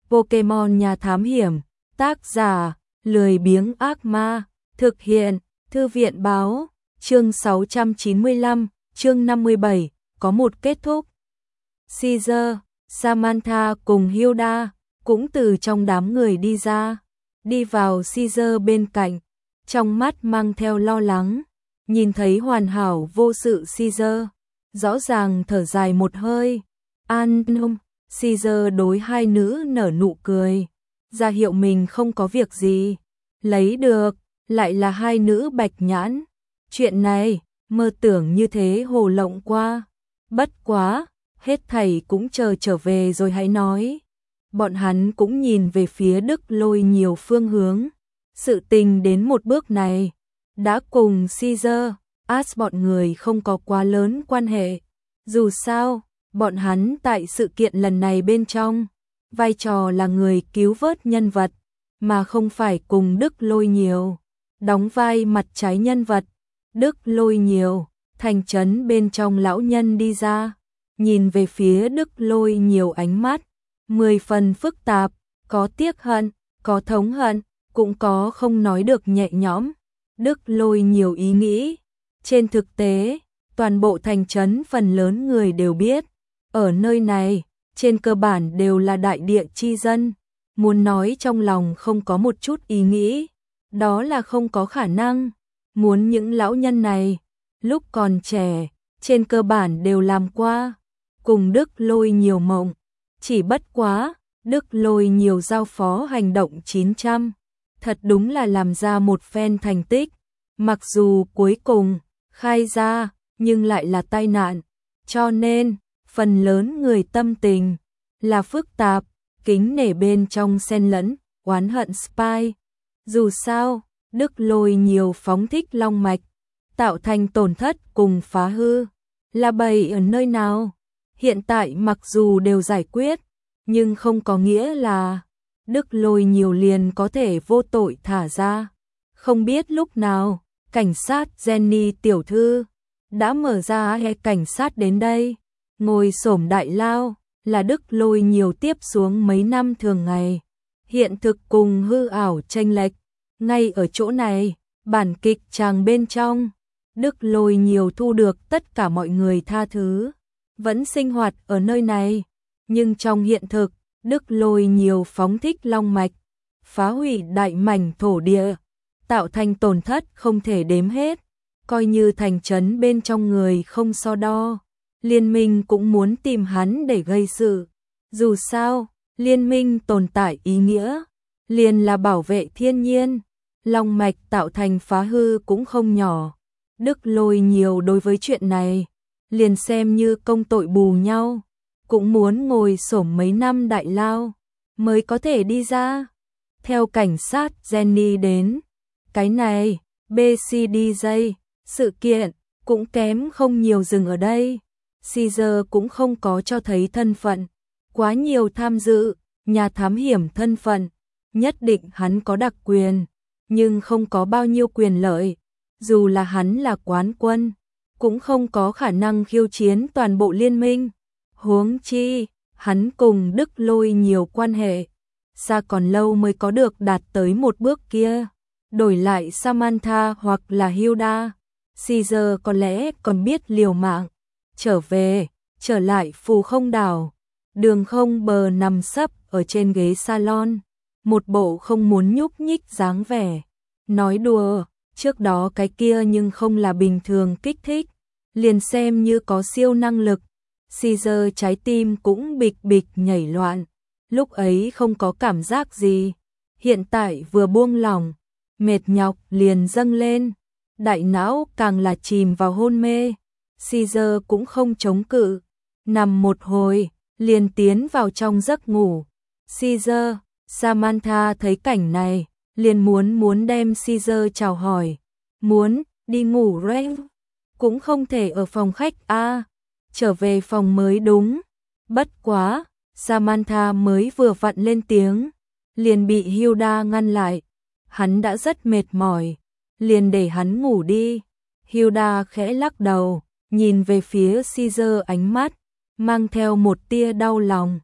Pokemon Nhà Thám Hiểm, tác giả, lười biếng ác ma, thực hiện, Thư viện báo, chương 695, chương 57, có một kết thúc. Caesar, Samantha cùng Hilda cũng từ trong đám người đi ra, đi vào Caesar bên cạnh, trong mắt mang theo lo lắng, nhìn thấy hoàn hảo vô sự Caesar, rõ ràng thở dài một hơi. An tâm. Caesar đối hai nữ nở nụ cười, ra hiệu mình không có việc gì. Lấy được, lại là hai nữ bạch nhãn. Chuyện này, mơ tưởng như thế hồ lộng qua. Bất quá, hết thảy cũng chờ trở về rồi hãy nói. Bọn hắn cũng nhìn về phía Đức Lôi nhiều phương hướng. Sự tình đến một bước này, đã cùng Caesar, As bọn người không có quá lớn quan hệ. Dù sao, bọn hắn tại sự kiện lần này bên trong, vai trò là người cứu vớt nhân vật, mà không phải cùng Đức Lôi nhiều, đóng vai mặt trái nhân vật. Đức Lôi nhiều, thành trấn bên trong lão nhân đi ra, nhìn về phía Đức Lôi nhiều ánh mắt, 10 phần phức tạp, có tiếc hận, có thống hận, cũng có không nói được nhẹ nhõm. Đức Lôi nhiều ý nghĩ, trên thực tế, toàn bộ thành trấn phần lớn người đều biết, ở nơi này, trên cơ bản đều là đại địa chi dân, muốn nói trong lòng không có một chút ý nghĩ, đó là không có khả năng. Muốn những lão nhân này, lúc còn trẻ, trên cơ bản đều làm qua, cùng Đức Lôi nhiều mộng, chỉ bất quá, Đức Lôi nhiều giao phó hành động 900, thật đúng là làm ra một phen thành tích, mặc dù cuối cùng, khai ra, nhưng lại là tai nạn, cho nên, phần lớn người tâm tình, là phức tạp, kính nể bên trong xen lẫn, oán hận spy. Dù sao, Đức Lôi nhiều phóng thích long mạch, tạo thành tổn thất cùng phá hư, là bầy ở nơi nào. Hiện tại mặc dù đều giải quyết, nhưng không có nghĩa là Đức Lôi nhiều liền có thể vô tội thả ra. Không biết lúc nào, cảnh sát Jenny tiểu thư đã mở ra hay cảnh sát đến đây, ngồi xổm đại lao, là Đức Lôi nhiều tiếp xuống mấy năm thường ngày. Hiện thực cùng hư ảo chênh lệch, ngay ở chỗ này, bản kịch tràng bên trong, Đức Lôi nhiều thu được tất cả mọi người tha thứ, vẫn sinh hoạt ở nơi này, nhưng trong hiện thực, Đức Lôi nhiều phóng thích long mạch, phá hủy đại mảnh thổ địa, tạo thành tổn thất không thể đếm hết, coi như thành trấn bên trong người không so đo. Liên minh cũng muốn tìm hắn để gây sự. Dù sao, liên minh tồn tại ý nghĩa, liền là bảo vệ thiên nhiên, long mạch tạo thành phá hư cũng không nhỏ. Đức Lôi nhiều đối với chuyện này, liền xem như công tội bù nhau, cũng muốn ngồi xổm mấy năm đại lao, mới có thể đi ra. Theo cảnh sát Jenny đến, cái này, BCDJ, sự kiện, cũng kém không nhiều dừng ở đây. Caesar cũng không có cho thấy thân phận, quá nhiều tham dự, nhà thám hiểm thân phận, nhất định hắn có đặc quyền, nhưng không có bao nhiêu quyền lợi, dù là hắn là quán quân, cũng không có khả năng khiêu chiến toàn bộ liên minh. Huống chi, hắn cùng Đức Lôi nhiều quan hệ, xa còn lâu mới có được đạt tới một bước kia. Đổi lại Samantha hoặc là Hilda, Caesar có lẽ còn biết liều mạng. Trở lại phù không đảo, Đường Không Bờ nằm sấp ở trên ghế salon, một bộ không muốn nhúc nhích dáng vẻ. Nói đùa, trước đó cái kia nhưng không là bình thường kích thích, liền xem như có siêu năng lực. Caesar trái tim cũng bịch bịch nhảy loạn, lúc ấy không có cảm giác gì, hiện tại vừa buông lỏng, mệt nhọc liền dâng lên, đại não càng là chìm vào hôn mê. Caesar cũng không chống cự, nằm một hồi, liền tiến vào trong giấc ngủ. Caesar, Samantha thấy cảnh này, liền muốn đem Caesar chào hỏi, muốn đi ngủ rồi, cũng không thể ở phòng khách trở về phòng mới đúng. Bất quá, Samantha mới vừa vặn lên tiếng, liền bị Hilda ngăn lại. Hắn đã rất mệt mỏi, liền để hắn ngủ đi. Hilda khẽ lắc đầu, nhìn về phía Caesar ánh mắt, mang theo một tia đau lòng.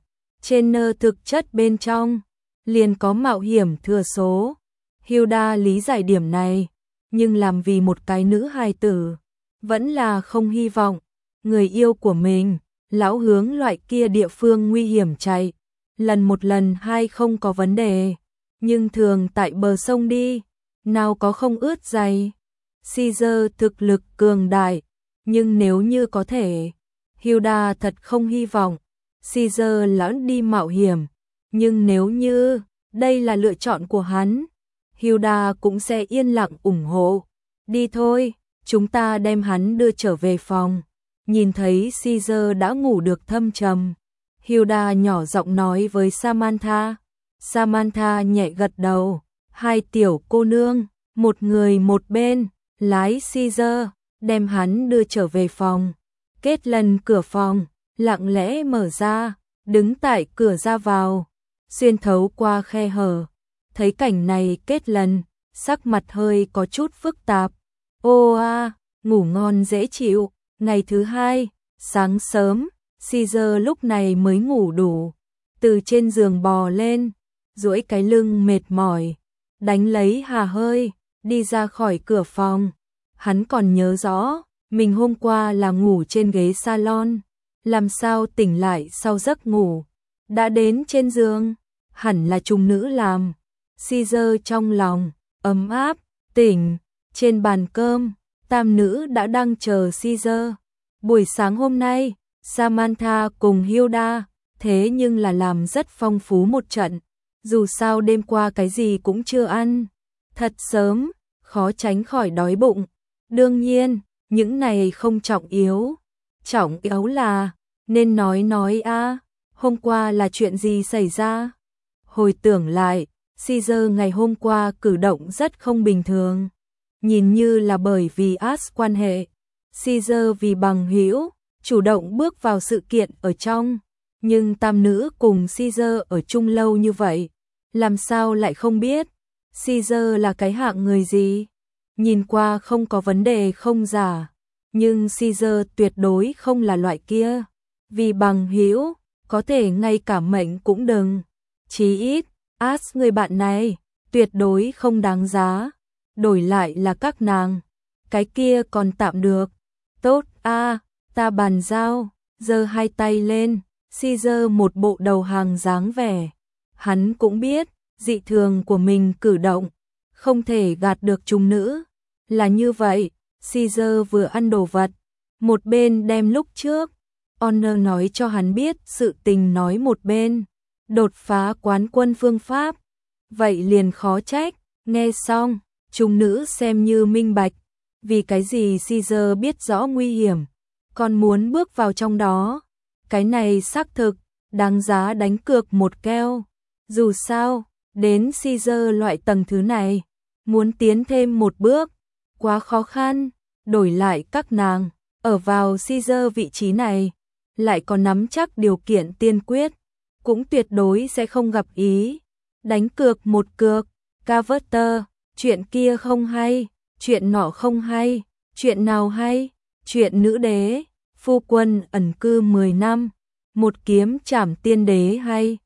trên thực chất bên trong liền có mạo hiểm thừa số. Hilda lý giải điểm này, nhưng làm vì một cái nữ hài tử, vẫn là không hy vọng người yêu của mình lão hướng loại kia địa phương nguy hiểm chạy. Lần một lần hai không có vấn đề, nhưng thường tại bờ sông đi, nào có không ướt giày. Caesar thực lực cường đại, nhưng nếu như có thể, Hilda thật không hy vọng Caesar lão đi mạo hiểm, nhưng nếu như đây là lựa chọn của hắn, Hilda cũng sẽ yên lặng ủng hộ. Đi thôi, chúng ta đem hắn đưa trở về phòng. Nhìn thấy Caesar đã ngủ được thâm trầm, Hilda nhỏ giọng nói với Samantha. Samantha nhẹ gật đầu. Hai tiểu cô nương, một người một bên, lái Caesar, đem hắn đưa trở về phòng. Kết lần cửa phòng, lặng lẽ mở ra, đứng tại cửa ra vào, xuyên thấu qua khe hở. Thấy cảnh này Kết lần, sắc mặt hơi có chút phức tạp. Ô a, ngủ ngon dễ chịu. Ngày thứ hai, sáng sớm, Caesar lúc này mới ngủ đủ. Từ trên giường bò lên, duỗi cái lưng mệt mỏi, đánh lấy hà hơi, đi ra khỏi cửa phòng. Hắn còn nhớ rõ, mình hôm qua là ngủ trên ghế salon, làm sao tỉnh lại sau giấc ngủ. Đã đến trên giường, hẳn là trùng nữ làm. Caesar trong lòng, ấm áp, tỉnh, trên bàn cơm, tam nữ đã đang chờ Caesar. Buổi sáng hôm nay, Samantha cùng Hilda, thế nhưng là làm rất phong phú một trận. Dù sao đêm qua cái gì cũng chưa ăn, thật sớm, khó tránh khỏi đói bụng. Đương nhiên, những này không trọng yếu. Trọng yếu là, nên nói a, hôm qua là chuyện gì xảy ra? Hồi tưởng lại, Caesar ngày hôm qua cử động rất không bình thường. Nhìn như là bởi vì quan hệ. Caesar vì bằng hữu, chủ động bước vào sự kiện ở trong. Nhưng tam nữ cùng Caesar ở chung lâu như vậy, làm sao lại không biết Caesar là cái hạng người gì? Nhìn qua không có vấn đề không giả, nhưng Caesar tuyệt đối không là loại kia. Vì bằng hữu, có thể ngay cả mệnh cũng đừng. Chí ít, người bạn này, tuyệt đối không đáng giá. Đổi lại là các nàng, cái kia còn tạm được. Tốt a, ta bàn giao, giơ hai tay lên, Caesar một bộ đầu hàng dáng vẻ. Hắn cũng biết, dị thường của mình cử động, không thể gạt được chúng nữ. Là như vậy, Caesar vừa ăn đồ vật, một bên đem lúc trước Honor nói cho hắn biết sự tình nói một bên. Đột phá quán quân phương pháp. Vậy liền khó trách, nghe xong, chúng nữ xem như minh bạch. Vì cái gì Caesar biết rõ nguy hiểm, còn muốn bước vào trong đó. Cái này xác thực, đáng giá đánh cược một keo. Dù sao, đến Caesar loại tầng thứ này, muốn tiến thêm một bước, quá khó khăn. Đổi lại các nàng, ở vào Caesar vị trí này, lại còn nắm chắc điều kiện tiên quyết, cũng tuyệt đối sẽ không gặp ý. Đánh cược một cược, Carter, chuyện kia không hay, chuyện nọ không hay, chuyện nào hay, chuyện nữ đế, phu quân ẩn cư 10 năm, một kiếm trảm tiên đế hay.